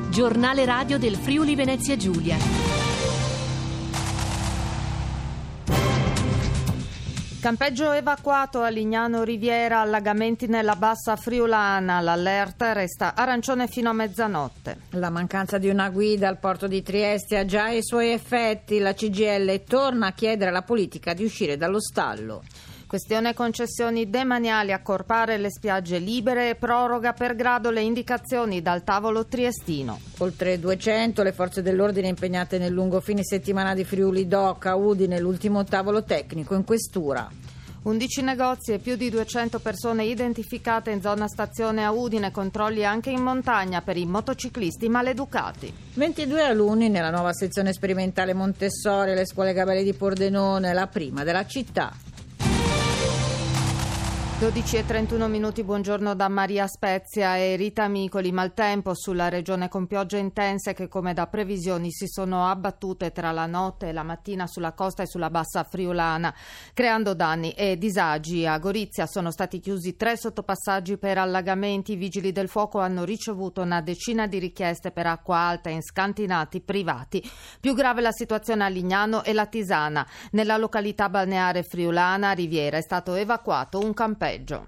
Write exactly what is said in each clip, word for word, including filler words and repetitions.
Giornale radio del Friuli Venezia Giulia. Campeggio evacuato a Lignano Riviera, allagamenti nella bassa friulana, l'allerta resta arancione fino a mezzanotte. La mancanza di una guida al porto di Trieste ha già i suoi effetti, la C G I L torna a chiedere alla politica di uscire dallo stallo. Questione concessioni demaniali, accorpare le spiagge libere e proroga per grado le indicazioni dal tavolo triestino. Oltre duecento le forze dell'ordine impegnate nel lungo fine settimana di Friuli Doc a Udine, l'ultimo tavolo tecnico in questura. undici negozi e più di duecento persone identificate in zona stazione a Udine, controlli anche in montagna per i motociclisti maleducati. ventidue alunni nella nuova sezione sperimentale Montessori alle scuole Gabelli di Pordenone, la prima della città. dodici e trentuno minuti, buongiorno da Maria Spezia e Rita Micoli. Maltempo sulla regione con piogge intense che, come da previsioni, si sono abbattute tra la notte e la mattina sulla costa e sulla bassa friulana, creando danni e disagi. A Gorizia sono stati chiusi tre sottopassaggi per allagamenti. I vigili del fuoco hanno ricevuto una decina di richieste per acqua alta in scantinati privati. Più grave la situazione a Lignano e la Tisana. Nella località balneare friulana Riviera è stato evacuato un campeggio.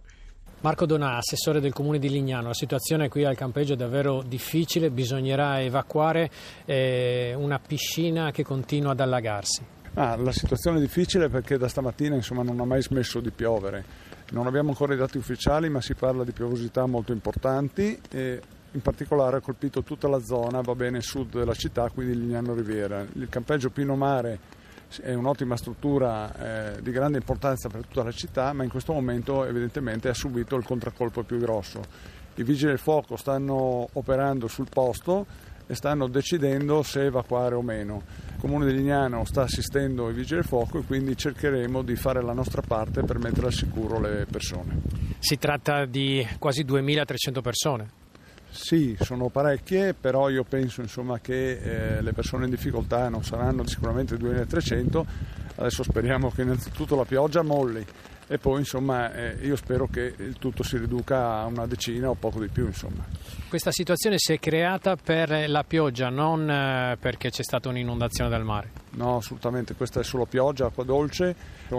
Marco Donà, assessore del comune di Lignano. La situazione qui al campeggio è davvero difficile, bisognerà evacuare eh, una piscina che continua ad allagarsi. Ah, la situazione è difficile perché da stamattina insomma, non ha mai smesso di piovere. Non abbiamo ancora i dati ufficiali, ma si parla di piovosità molto importanti e in particolare ha colpito tutta la zona, va bene, sud della città, quindi Lignano Riviera. Il campeggio Pino Mare è un'ottima struttura eh, di grande importanza per tutta la città, ma in questo momento evidentemente ha subito il contraccolpo più grosso. I vigili del fuoco stanno operando sul posto e stanno decidendo se evacuare o meno. Il comune di Lignano sta assistendo i vigili del fuoco e quindi cercheremo di fare la nostra parte per mettere al sicuro le persone. Si tratta di quasi duemilatrecento persone. Sì, sono parecchie, però io penso insomma, che eh, le persone in difficoltà non saranno sicuramente duemilatrecento. Adesso speriamo che innanzitutto la pioggia molli e poi insomma eh, io spero che il tutto si riduca a una decina o poco di più. Insomma. Questa situazione si è creata per la pioggia, non eh, perché c'è stata un'inondazione del mare. No, assolutamente, questa è solo pioggia, acqua dolce,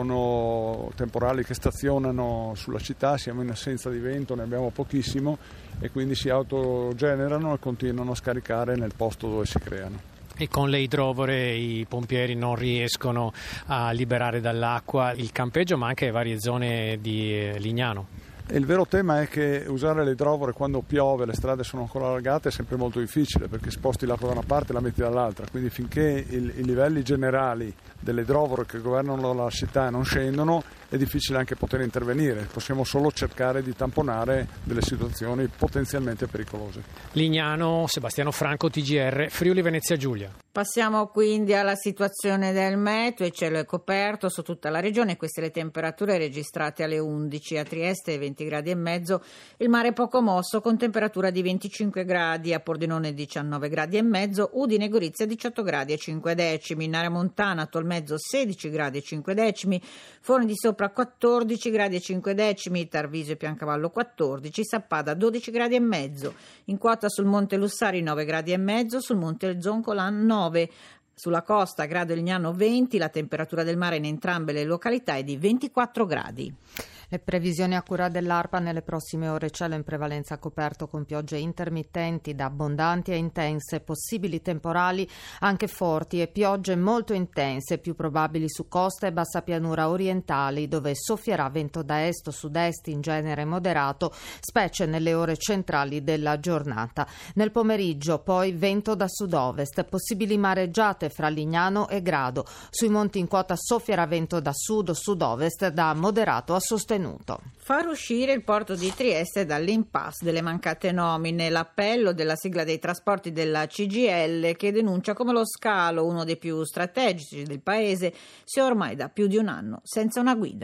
sono temporali che stazionano sulla città, siamo in assenza di vento, ne abbiamo pochissimo e quindi si autogenerano e continuano a scaricare nel posto dove si creano. E con le idrovore i pompieri non riescono a liberare dall'acqua il campeggio, ma anche varie zone di Lignano. E il vero tema è che usare le idrovore quando piove, le strade sono ancora allagate, è sempre molto difficile perché sposti l'acqua da una parte e la metti dall'altra, quindi finché il, i livelli generali delle idrovore che governano la città non scendono è difficile anche poter intervenire, possiamo solo cercare di tamponare delle situazioni potenzialmente pericolose. Lignano, Sebastiano Franco, T G R, Friuli Venezia Giulia. Passiamo quindi alla situazione del meteo. Il cielo è coperto su tutta la regione, queste le temperature registrate alle undici, a Trieste venti gradi e mezzo, il mare è poco mosso con temperatura di venticinque gradi, a Pordenone diciannove gradi e mezzo, Udine e Gorizia diciotto gradi e cinque decimi, in area montana Tolmezzo sedici gradi e cinque decimi, Forni di Sopra quattordici gradi e cinque decimi, Tarvisio e Piancavallo quattordici, Sappada dodici gradi e mezzo, in quota sul Monte Lussari nove gradi e mezzo, sul Monte Zoncolan nove. Sulla costa Grado Lignano venti, la temperatura del mare in entrambe le località è di ventiquattro gradi. Le previsioni a cura dell'ARPA: nelle prossime ore cielo in prevalenza coperto con piogge intermittenti da abbondanti e intense, possibili temporali anche forti e piogge molto intense, più probabili su costa e bassa pianura orientali, dove soffierà vento da est o sud-est in genere moderato, specie nelle ore centrali della giornata. Nel pomeriggio poi vento da sud-ovest, possibili mareggiate fra Lignano e Grado. Sui monti in quota soffierà vento da sud o sud-ovest da moderato a sostenuto. Far uscire il porto di Trieste dall'impasse delle mancate nomine, l'appello della sigla dei trasporti della C G I L che denuncia come lo scalo, uno dei più strategici del paese, sia ormai da più di un anno senza una guida.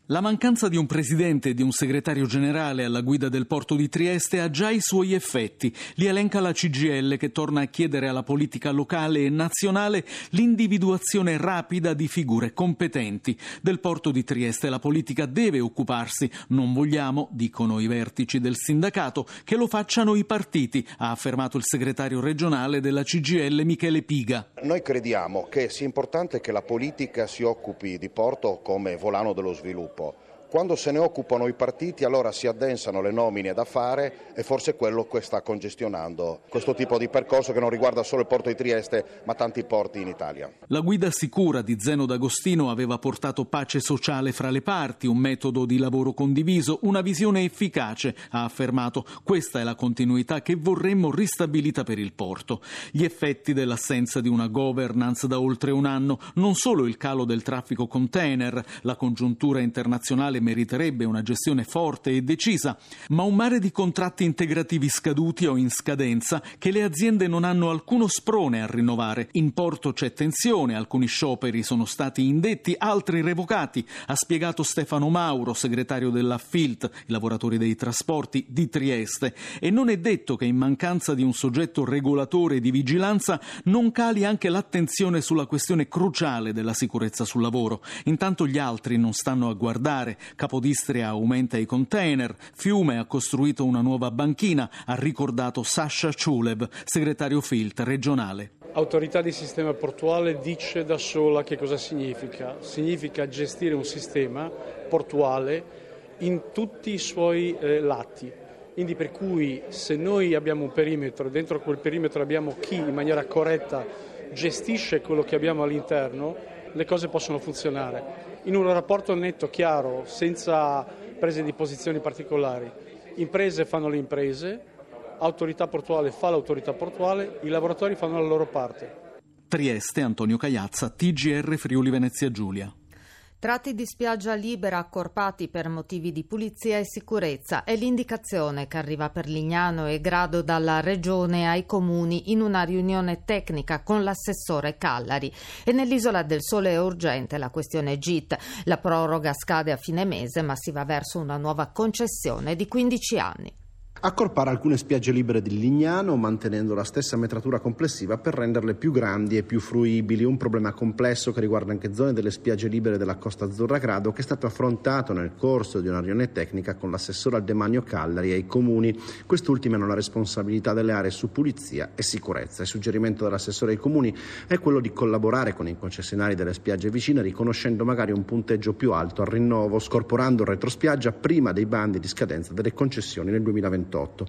La mancanza di un presidente e di un segretario generale alla guida del porto di Trieste ha già i suoi effetti. Li elenca la C G I L, che torna a chiedere alla politica locale e nazionale l'individuazione rapida di figure competenti. Del porto di Trieste la politica deve occuparsi. Non vogliamo, dicono i vertici del sindacato, che lo facciano i partiti, ha affermato il segretario regionale della C G I L Michele Piga. Noi crediamo che sia importante che la politica si occupi di porto come volano dello sviluppo. Quando se ne occupano i partiti, allora si addensano le nomine da fare e forse è quello che sta congestionando questo tipo di percorso, che non riguarda solo il porto di Trieste ma tanti porti in Italia. La guida sicura di Zeno D'Agostino aveva portato pace sociale fra le parti, un metodo di lavoro condiviso, una visione efficace, ha affermato. Questa è la continuità che vorremmo ristabilita per il porto. Gli effetti dell'assenza di una governance da oltre un anno, non solo il calo del traffico container, la congiuntura internazionale meriterebbe una gestione forte e decisa, ma un mare di contratti integrativi scaduti o in scadenza che le aziende non hanno alcuno sprone a rinnovare. In porto c'è tensione, alcuni scioperi sono stati indetti, altri revocati, ha spiegato Stefano Mauro, segretario della F I L T, i lavoratori dei trasporti di Trieste, e non è detto che in mancanza di un soggetto regolatore di vigilanza non cali anche l'attenzione sulla questione cruciale della sicurezza sul lavoro. Intanto gli altri non stanno a guardare. Capodistria aumenta i container, Fiume ha costruito una nuova banchina, ha ricordato Sasha Ciulev, segretario F I L T regionale. Autorità di sistema portuale dice da sola che cosa significa. Significa gestire un sistema portuale in tutti i suoi eh, lati. Quindi per cui se noi abbiamo un perimetro e dentro quel perimetro abbiamo chi in maniera corretta gestisce quello che abbiamo all'interno, le cose possono funzionare. In un rapporto netto, chiaro, senza prese di posizioni particolari. Imprese fanno le imprese, autorità portuale fa l'autorità portuale, i lavoratori fanno la loro parte. Trieste, Antonio Cagliazza, T G R Friuli Venezia Giulia. Tratti di spiaggia libera accorpati per motivi di pulizia e sicurezza è l'indicazione che arriva per Lignano e Grado dalla Regione ai comuni in una riunione tecnica con l'assessore Callari. E nell'Isola del Sole è urgente la questione G I T. La proroga scade a fine mese, ma si va verso una nuova concessione di quindici anni. Accorpare alcune spiagge libere di Lignano mantenendo la stessa metratura complessiva per renderle più grandi e più fruibili, un problema complesso che riguarda anche zone delle spiagge libere della Costa Azzurra Grado, che è stato affrontato nel corso di una riunione tecnica con l'assessore al demanio Callari e i comuni. Quest'ultimi hanno la responsabilità delle aree su pulizia e sicurezza. Il suggerimento dell'assessore ai comuni è quello di collaborare con i concessionari delle spiagge vicine, riconoscendo magari un punteggio più alto al rinnovo, scorporando il retrospiaggia prima dei bandi di scadenza delle concessioni nel duemilaventotto.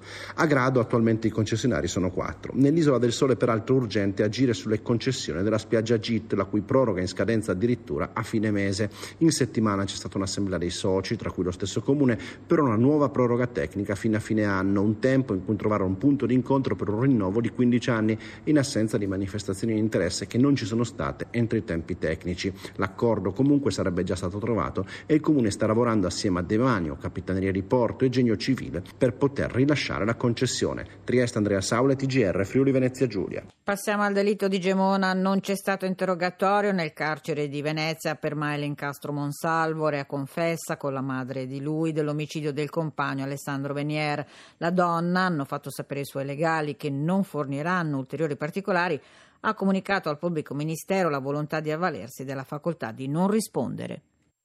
A Grado attualmente i concessionari sono quattro. Nell'Isola del Sole peraltro è urgente agire sulle concessioni della spiaggia G I T, la cui proroga è in scadenza addirittura a fine mese. In settimana c'è stata un'assemblea dei soci, tra cui lo stesso comune, per una nuova proroga tecnica fino a fine anno, un tempo in cui trovare un punto di incontro per un rinnovo di quindici anni in assenza di manifestazioni di interesse che non ci sono state entro i tempi tecnici. L'accordo comunque sarebbe già stato trovato e il comune sta lavorando assieme a Demanio, Capitaneria di Porto e Genio Civile per poter rilasciare la concessione. Trieste, Andrea Saule, T G R Friuli Venezia Giulia. Passiamo al delitto di Gemona. Non c'è stato interrogatorio nel carcere di Venezia per Maelen Castro Monsalvo, rea confessa con la madre di lui dell'omicidio del compagno Alessandro Venier. La donna, hanno fatto sapere i suoi legali che non forniranno ulteriori particolari, ha comunicato al pubblico ministero la volontà di avvalersi della facoltà di non rispondere.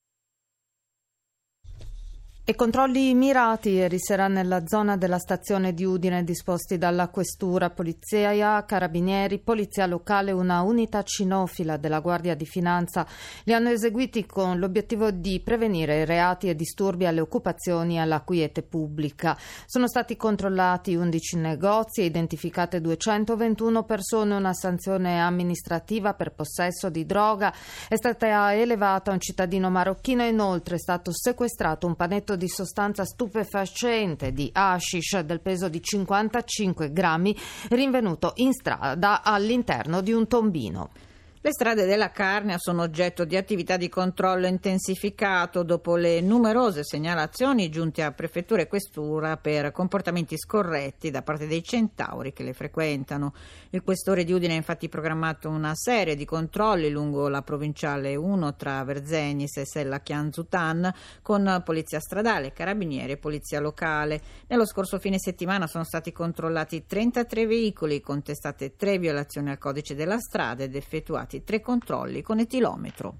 E controlli mirati ieri sera nella zona della stazione di Udine disposti dalla Questura, Polizia, Carabinieri, Polizia Locale, una unità cinofila della Guardia di Finanza. Li hanno eseguiti con l'obiettivo di prevenire reati e disturbi alle occupazioni e alla quiete pubblica. Sono stati controllati undici negozi e identificate duecentoventuno persone. Una sanzione amministrativa per possesso di droga è stata elevata a un cittadino marocchino e inoltre è stato sequestrato un panetto di sostanza stupefacente di hashish del peso di cinquantacinque grammi rinvenuto in strada all'interno di un tombino. Le strade della Carnia sono oggetto di attività di controllo intensificato dopo le numerose segnalazioni giunte a prefettura e questura per comportamenti scorretti da parte dei centauri che le frequentano. Il questore di Udine ha infatti programmato una serie di controlli lungo la provinciale uno tra Verzenis e Sella Chianzutan con polizia stradale, carabinieri e polizia locale. Nello scorso fine settimana sono stati controllati trentatré veicoli, contestate tre violazioni al codice della strada ed effettuati tre controlli con etilometro.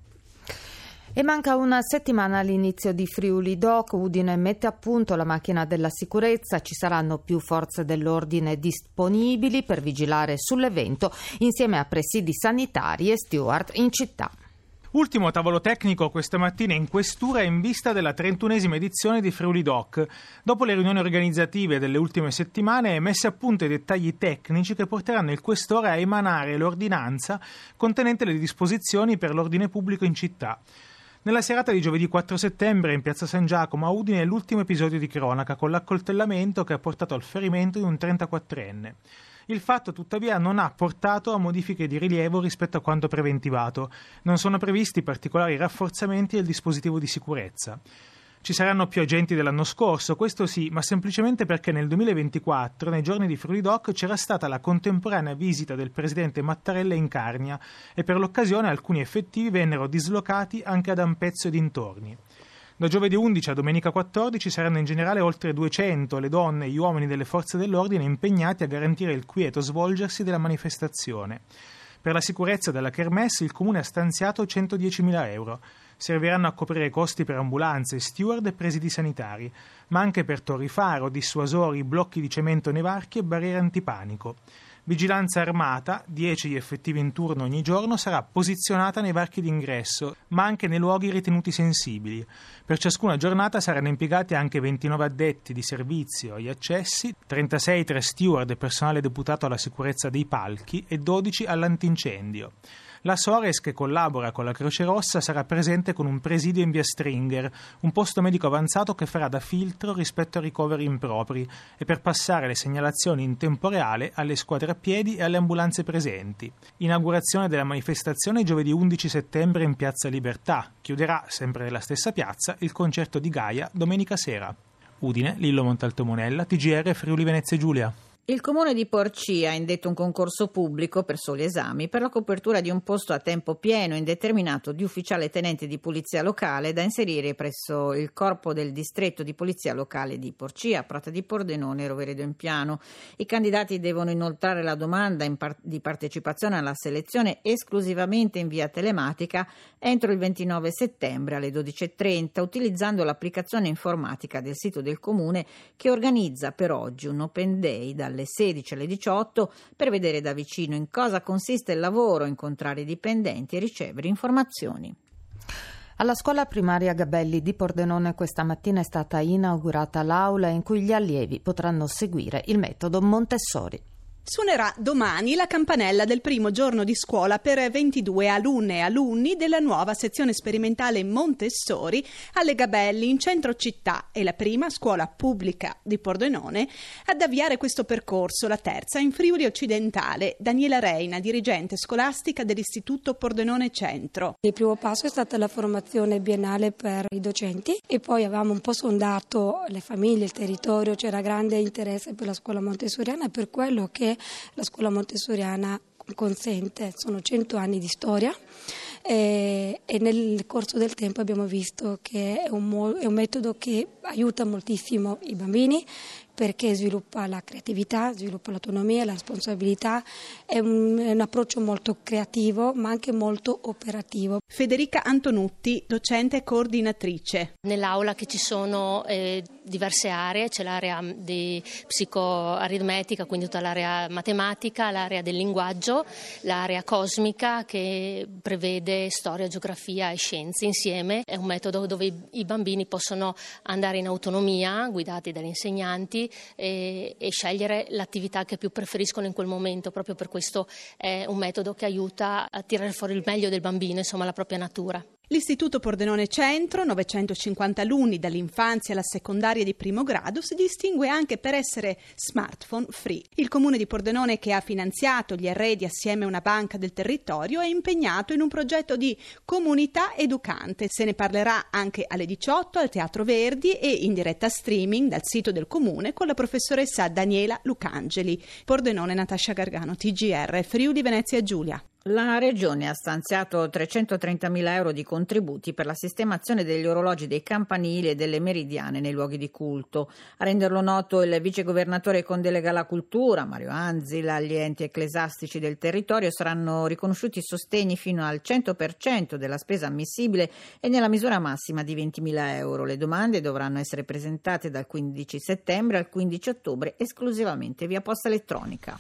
E manca una settimana all'inizio di Friuli Doc. Udine mette a punto la macchina della sicurezza. Ci saranno più forze dell'ordine disponibili per vigilare sull'evento insieme a presidi sanitari e steward in città. Ultimo tavolo tecnico questa mattina in questura in vista della trentunesima edizione di Friuli Doc. Dopo le riunioni organizzative delle ultime settimane, messe a punto i dettagli tecnici che porteranno il questore a emanare l'ordinanza contenente le disposizioni per l'ordine pubblico in città. Nella serata di giovedì quattro settembre in piazza San Giacomo a Udine è l'ultimo episodio di cronaca con l'accoltellamento che ha portato al ferimento di un trentaquattrenne. Il fatto, tuttavia, non ha portato a modifiche di rilievo rispetto a quanto preventivato. Non sono previsti particolari rafforzamenti del dispositivo di sicurezza. Ci saranno più agenti dell'anno scorso, questo sì, ma semplicemente perché nel duemilaventiquattro, nei giorni di Friuli Doc, c'era stata la contemporanea visita del presidente Mattarella in Carnia e per l'occasione alcuni effettivi vennero dislocati anche ad Ampezzo e dintorni. Da giovedì undici a domenica quattordici saranno in generale oltre duecento le donne e gli uomini delle forze dell'ordine impegnati a garantire il quieto svolgersi della manifestazione. Per la sicurezza della kermesse il Comune ha stanziato centodiecimila euro. Serviranno a coprire i costi per ambulanze, steward e presidi sanitari, ma anche per torri faro, dissuasori, blocchi di cemento nei varchi e barriere antipanico. Vigilanza armata, dieci gli effettivi in turno ogni giorno, sarà posizionata nei varchi d'ingresso, ma anche nei luoghi ritenuti sensibili. Per ciascuna giornata saranno impiegati anche ventinove addetti di servizio agli accessi, trentasei tra steward e personale deputato alla sicurezza dei palchi e dodici all'antincendio. La Sores, che collabora con la Croce Rossa, sarà presente con un presidio in via Stringer, un posto medico avanzato che farà da filtro rispetto a ricoveri impropri e per passare le segnalazioni in tempo reale alle squadre a piedi e alle ambulanze presenti. Inaugurazione della manifestazione giovedì undici settembre in Piazza Libertà. Chiuderà, sempre nella stessa piazza, il concerto di Gaia domenica sera. Udine, Lillo Montaltomonella, T G R Friuli Venezia Giulia. Il Comune di Porcia ha indetto un concorso pubblico per soli esami per la copertura di un posto a tempo pieno indeterminato di ufficiale tenente di polizia locale da inserire presso il corpo del distretto di polizia locale di Porcia, Prata di Pordenone e Roveredo in Piano. I candidati devono inoltrare la domanda in par- di partecipazione alla selezione esclusivamente in via telematica entro il ventinove settembre alle dodici e trenta utilizzando l'applicazione informatica del sito del Comune che organizza per oggi un open day dalle dalle sedici alle diciotto per vedere da vicino in cosa consiste il lavoro, incontrare i dipendenti e ricevere informazioni. Alla scuola primaria Gabelli di Pordenone questa mattina è stata inaugurata l'aula in cui gli allievi potranno seguire il metodo Montessori. Suonerà domani la campanella del primo giorno di scuola per ventidue alunne e alunni della nuova sezione sperimentale Montessori alle Gabelli in centro città. È la prima scuola pubblica di Pordenone ad avviare questo percorso, la terza in Friuli occidentale. Daniela Reina, dirigente scolastica dell'Istituto Pordenone Centro. Il primo passo è stata la formazione biennale per i docenti e poi avevamo un po' sondato le famiglie, il territorio, c'era grande interesse per la scuola montessoriana, per quello che la scuola montessoriana consente, sono cento anni di storia e, e nel corso del tempo abbiamo visto che è un, mo- è un metodo che aiuta moltissimo i bambini perché sviluppa la creatività, sviluppa l'autonomia, la responsabilità, è un, è un approccio molto creativo ma anche molto operativo. Federica Antonutti, docente e coordinatrice. Nell'aula che ci sono eh, diverse aree, c'è l'area di psicoaritmetica, quindi tutta l'area matematica, l'area del linguaggio, l'area cosmica che prevede storia, geografia e scienze insieme. È un metodo dove i, i bambini possono andare in autonomia, guidati dagli insegnanti, E, e scegliere l'attività che più preferiscono in quel momento. Proprio per questo è un metodo che aiuta a tirare fuori il meglio del bambino, insomma la propria natura. L'Istituto Pordenone Centro, novecentocinquanta alunni dall'infanzia alla secondaria di primo grado, si distingue anche per essere smartphone free. Il comune di Pordenone, che ha finanziato gli arredi assieme a una banca del territorio, è impegnato in un progetto di comunità educante. Se ne parlerà anche alle diciotto al Teatro Verdi e in diretta streaming dal sito del comune con la professoressa Daniela Lucangeli. Pordenone, Natascia Gargano, T G R, Friuli Venezia Giulia. La Regione ha stanziato trecentotrentamila euro di contributi per la sistemazione degli orologi dei campanili e delle meridiane nei luoghi di culto. A renderlo noto il vicegovernatore con delega alla cultura, Mario Anzila. Agli enti ecclesiastici del territorio saranno riconosciuti sostegni fino al cento per cento della spesa ammissibile e nella misura massima di ventimila euro. Le domande dovranno essere presentate dal quindici settembre al quindici ottobre esclusivamente via posta elettronica.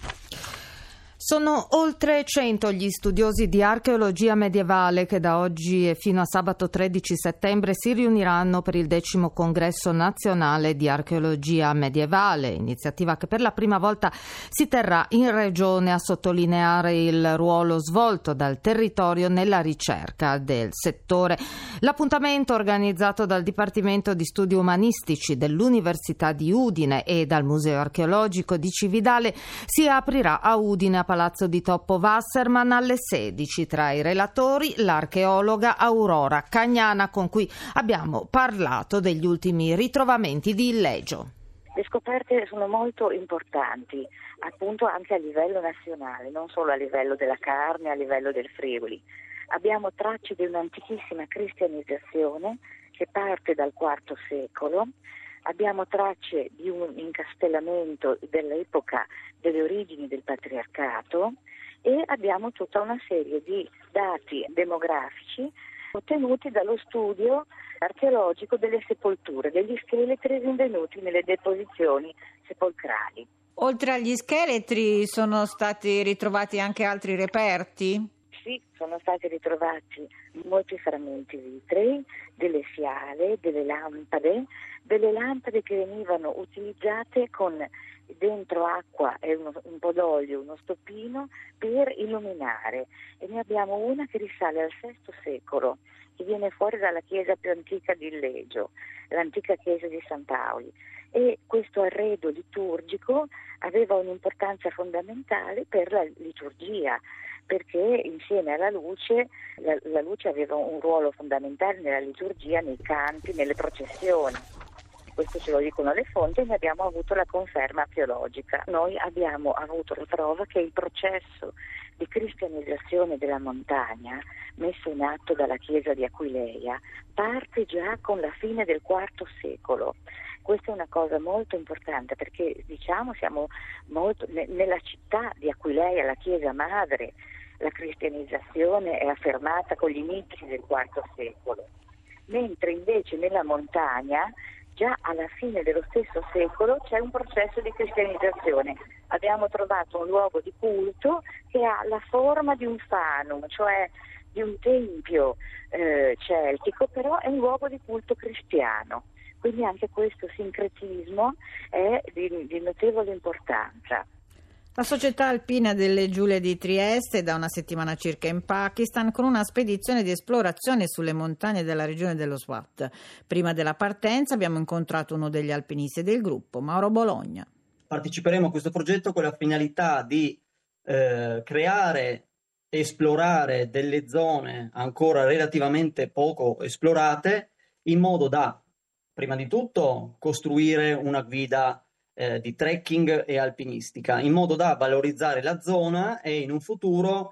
Sono oltre cento gli studiosi di archeologia medievale che da oggi e fino a sabato tredici settembre si riuniranno per il decimo congresso nazionale di archeologia medievale, iniziativa che per la prima volta si terrà in regione, a sottolineare il ruolo svolto dal territorio nella ricerca del settore. L'appuntamento, organizzato dal Dipartimento di Studi Umanistici dell'Università di Udine e dal Museo Archeologico di Cividale, si aprirà a Udine, a Palazzo di Toppo Wasserman, alle sedici. Tra i relatori l'archeologa Aurora Cagnana, con cui abbiamo parlato degli ultimi ritrovamenti di Illegio. Le scoperte sono molto importanti, appunto anche a livello nazionale, non solo a livello della carne, a livello del Friuli. Abbiamo tracce di un'antichissima cristianizzazione che parte dal quarto secolo. Abbiamo tracce di un incastellamento dell'epoca delle origini del patriarcato e abbiamo tutta una serie di dati demografici ottenuti dallo studio archeologico delle sepolture, degli scheletri rinvenuti nelle deposizioni sepolcrali. Oltre agli scheletri sono stati ritrovati anche altri reperti? Sì, sono stati ritrovati molti frammenti vitrei, delle fiale, delle lampade, delle lampade che venivano utilizzate con dentro acqua e uno, un po' d'olio, uno stoppino per illuminare, e ne abbiamo una che risale al sesto secolo, che viene fuori dalla chiesa più antica di Illegio, l'antica chiesa di San Paoli, e questo arredo liturgico aveva un'importanza fondamentale per la liturgia, perché insieme alla luce, la, la luce aveva un ruolo fondamentale nella liturgia, nei canti, nelle processioni. Questo ce lo dicono le fonti e ne abbiamo avuto la conferma archeologica. Noi abbiamo avuto la prova che il processo di cristianizzazione della montagna messo in atto dalla chiesa di Aquileia parte già con la fine del quarto secolo. Questa è una cosa molto importante perché, diciamo, siamo molto ne, nella città di Aquileia, la chiesa madre, la cristianizzazione è affermata con gli inizi del quarto secolo, mentre invece nella montagna già alla fine dello stesso secolo c'è un processo di cristianizzazione. Abbiamo trovato un luogo di culto che ha la forma di un fanum, cioè di un tempio eh, celtico, però è un luogo di culto cristiano. Quindi anche questo sincretismo è di, di notevole importanza. La Società Alpina delle Giulie di Trieste è da una settimana circa in Pakistan con una spedizione di esplorazione sulle montagne della regione dello Swat. Prima della partenza abbiamo incontrato uno degli alpinisti del gruppo, Mauro Bologna. Parteciperemo a questo progetto con la finalità di eh, creare e esplorare delle zone ancora relativamente poco esplorate, in modo da, prima di tutto, costruire una guida Eh, di trekking e alpinistica, in modo da valorizzare la zona e in un futuro,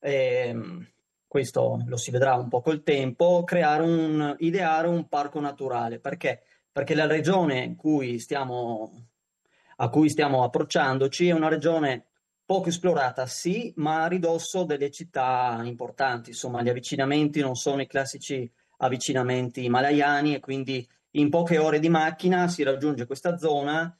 ehm, questo lo si vedrà un po' col tempo, creare un, ideare un parco naturale. Perché? Perché la regione in cui stiamo, a cui stiamo approcciandoci è una regione poco esplorata, sì, ma a ridosso delle città importanti. Insomma, gli avvicinamenti non sono i classici avvicinamenti himalayani e quindi in poche ore di macchina si raggiunge questa zona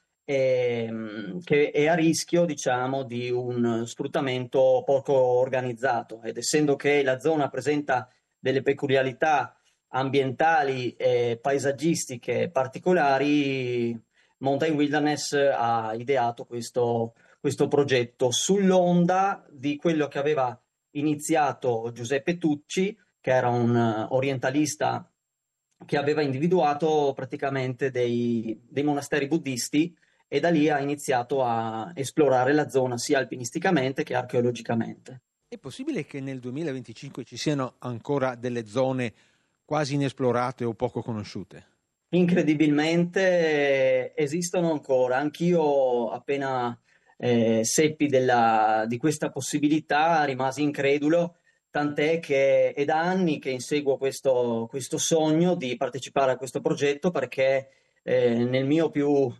che è a rischio, diciamo, di un sfruttamento poco organizzato, ed essendo che la zona presenta delle peculiarità ambientali e paesaggistiche particolari, Mountain Wilderness ha ideato questo, questo progetto sull'onda di quello che aveva iniziato Giuseppe Tucci che era un orientalista che aveva individuato praticamente dei, dei monasteri buddisti, e da lì ha iniziato a esplorare la zona sia alpinisticamente che archeologicamente. È possibile che nel duemilaventicinque ci siano ancora delle zone quasi inesplorate o poco conosciute? Incredibilmente esistono ancora. Anch'io appena eh, seppi della, di questa possibilità rimasi incredulo, tant'è che è da anni che inseguo questo, questo sogno di partecipare a questo progetto, perché eh, nel mio più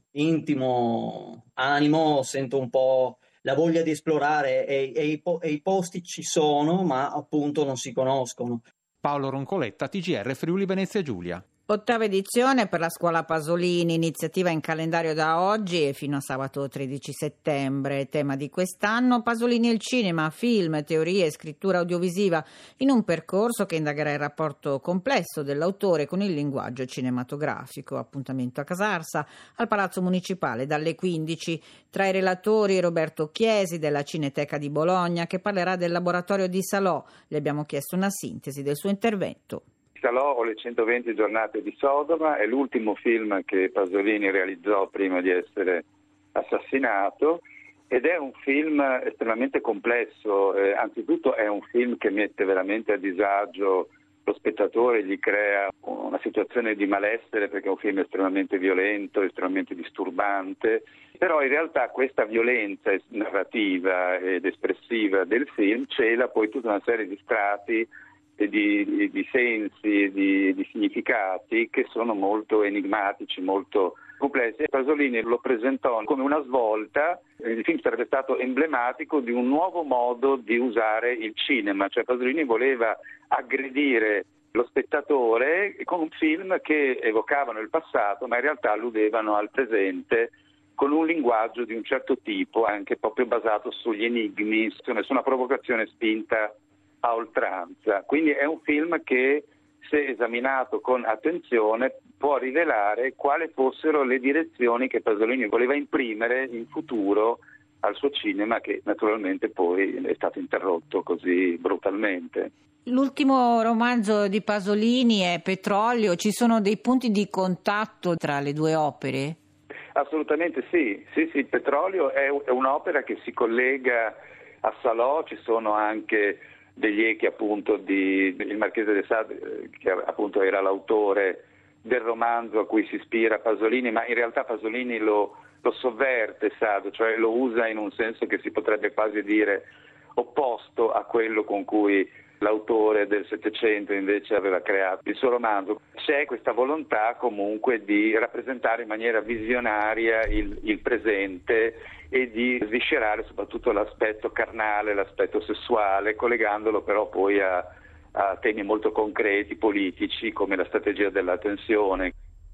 intimo animo sento un po' la voglia di esplorare e, e, i, e i posti ci sono, ma appunto non si conoscono. Paolo Roncoletta, T G R Friuli Venezia Giulia. Ottava edizione per la scuola Pasolini, iniziativa in calendario da oggi e fino a sabato tredici settembre. Tema di quest'anno: Pasolini e il cinema, film, teorie e scrittura audiovisiva, in un percorso che indagherà il rapporto complesso dell'autore con il linguaggio cinematografico. Appuntamento a Casarsa, al Palazzo Municipale, dalle quindici. Tra i relatori Roberto Chiesi della Cineteca di Bologna, che parlerà del laboratorio di Salò. Le abbiamo chiesto una sintesi del suo intervento. Salò o le centoventi giornate di Sodoma è l'ultimo film che Pasolini realizzò prima di essere assassinato, ed è un film estremamente complesso. Eh, anzitutto è un film che mette veramente a disagio lo spettatore, gli crea una situazione di malessere, perché è un film estremamente violento, estremamente disturbante, però in realtà questa violenza narrativa ed espressiva del film cela poi tutta una serie di strati Di, di, di sensi, di, di significati che sono molto enigmatici, molto complessi. Pasolini lo presentò come una svolta. Il film sarebbe stato emblematico di un nuovo modo di usare il cinema, cioè Pasolini voleva aggredire lo spettatore con un film che evocavano il passato, ma in realtà alludevano al presente, con un linguaggio di un certo tipo, anche proprio basato sugli enigmi, su una provocazione spinta a oltranza. Quindi è un film che, se esaminato con attenzione, può rivelare quali fossero le direzioni che Pasolini voleva imprimere in futuro al suo cinema, che naturalmente poi è stato interrotto così brutalmente. L'ultimo romanzo di Pasolini è Petrolio. Ci sono dei punti di contatto tra le due opere? Assolutamente sì, sì, sì. Petrolio è un'opera che si collega a Salò. Ci sono anche degli echi appunto di il Marchese de Sade, che appunto era l'autore del romanzo a cui si ispira Pasolini, ma in realtà Pasolini lo, lo sovverte Sade, cioè lo usa in un senso che si potrebbe quasi dire opposto a quello con cui l'autore del Settecento invece aveva creato il suo romanzo. C'è questa volontà comunque di rappresentare in maniera visionaria il, il presente e di sviscerare soprattutto l'aspetto carnale, l'aspetto sessuale, collegandolo però poi a, a temi molto concreti, politici, come la strategia della tensione.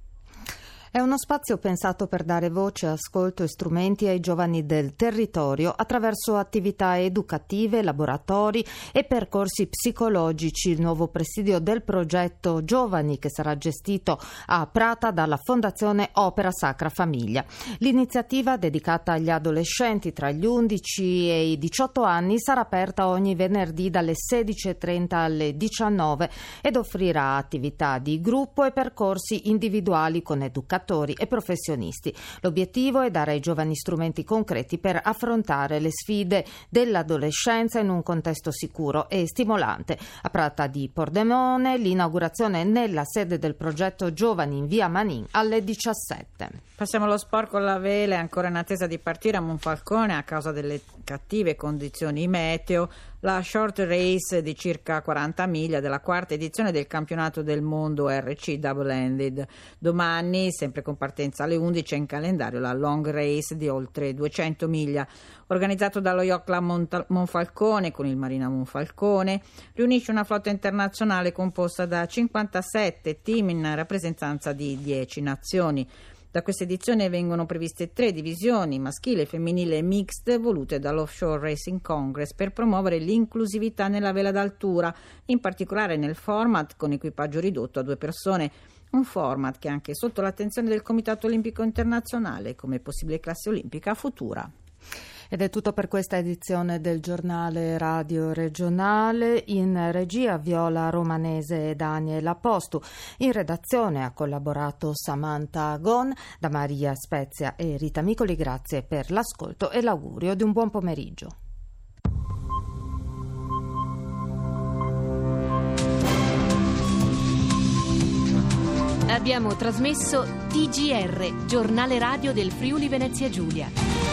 È uno spazio pensato per dare voce, ascolto e strumenti ai giovani del territorio attraverso attività educative, laboratori e percorsi psicologici. Il nuovo presidio del progetto Giovani, che sarà gestito a Prata dalla Fondazione Opera Sacra Famiglia. L'iniziativa, dedicata agli adolescenti tra gli undici e i diciotto anni, sarà aperta ogni venerdì dalle sedici e trenta alle diciannove ed offrirà attività di gruppo e percorsi individuali con educatori e professionisti. L'obiettivo è dare ai giovani strumenti concreti per affrontare le sfide dell'adolescenza in un contesto sicuro e stimolante. A Prata di Pordenone l'inaugurazione nella sede del progetto Giovani in via Manin alle diciassette. Passiamo allo sport con la vela, ancora in attesa di partire a Monfalcone a causa delle cattive condizioni meteo. La short race di circa quaranta miglia della quarta edizione del campionato del mondo R C Double Ended. Domani, sempre con partenza alle undici, è in calendario la long race di oltre duecento miglia. Organizzato dallo Yacht Club Mont- Monfalcone con il Marina Monfalcone, riunisce una flotta internazionale composta da cinquantasette team in rappresentanza di dieci nazioni. Da questa edizione vengono previste tre divisioni, maschile, femminile e mixed, volute dall'Offshore Racing Congress per promuovere l'inclusività nella vela d'altura, in particolare nel format con equipaggio ridotto a due persone. Un format che è anche sotto l'attenzione del Comitato Olimpico Internazionale come possibile classe olimpica futura. Ed è tutto per questa edizione del giornale radio regionale. In regia Viola Romanese e Daniel Apostu. In redazione ha collaborato Samantha Agon. Da Maria Spezia e Rita Micoli grazie per l'ascolto e l'augurio di un buon pomeriggio. Abbiamo trasmesso T G R, giornale radio del Friuli Venezia Giulia.